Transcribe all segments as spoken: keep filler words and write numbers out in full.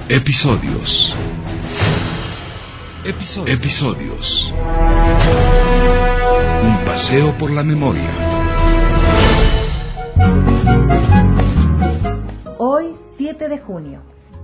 Episodios. Episodios. Episodios. Un paseo por la memoria. Hoy, siete de junio.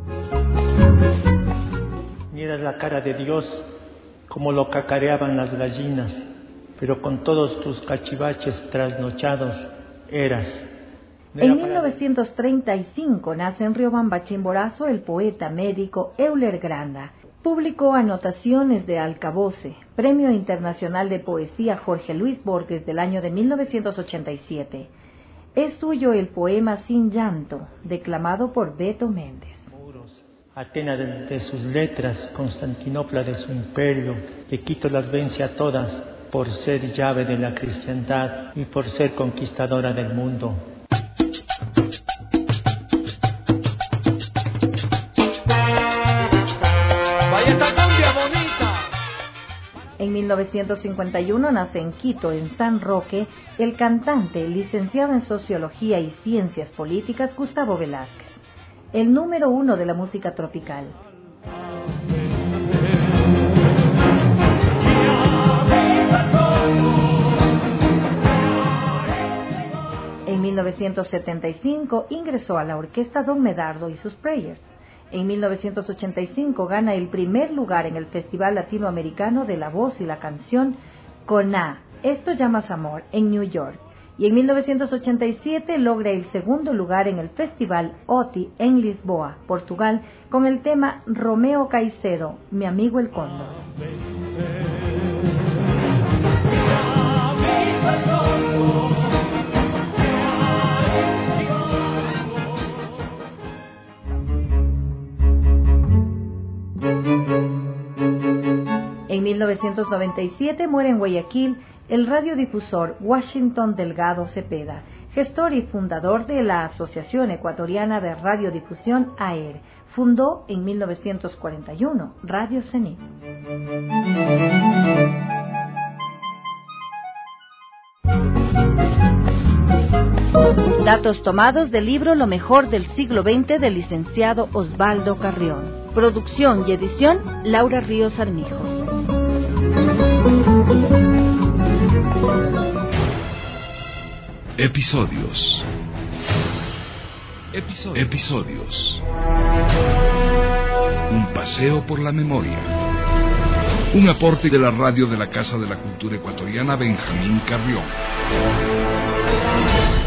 Mira la cara de Dios, como lo cacareaban las gallinas, pero con todos tus cachivaches trasnochados eras. No en mil novecientos treinta y cinco nace en Riobamba, Chimborazo, el poeta médico Euler Granda. Publicó Anotaciones de Alcaboce, Premio Internacional de Poesía Jorge Luis Borges del año de mil novecientos ochenta y siete. Es suyo el poema Sin Llanto, declamado por Beto Méndez. Atenas de, de sus letras, Constantinopla de su imperio, que Quito las vence a todas por ser llave de la cristiandad y por ser conquistadora del mundo. En mil novecientos cincuenta y uno nace en Quito, en San Roque, el cantante, licenciado en Sociología y Ciencias Políticas, Gustavo Velázquez, el número uno de la música tropical. En mil novecientos setenta y cinco ingresó a la orquesta Don Medardo y sus Prayers. En mil novecientos ochenta y cinco gana el primer lugar en el Festival Latinoamericano de la Voz y la Canción CONA, Esto Llamas Amor, en New York. Y en mil novecientos ochenta y siete logra el segundo lugar en el Festival OTI en Lisboa, Portugal, con el tema Romeo Caicedo, Mi Amigo el Cóndor. En mil novecientos noventa y siete muere en Guayaquil el radiodifusor Washington Delgado Cepeda, gestor y fundador de la Asociación Ecuatoriana de Radiodifusión A E R. Fundó en mil novecientos cuarenta y uno Radio Cenit. Datos tomados del libro Lo mejor del siglo veinte del licenciado Osvaldo Carrión. Producción y edición Laura Ríos Armijo. Episodios. Episodios. Episodios. Un paseo por la memoria. Un aporte de la radio de la Casa de la Cultura Ecuatoriana Benjamín Carrión.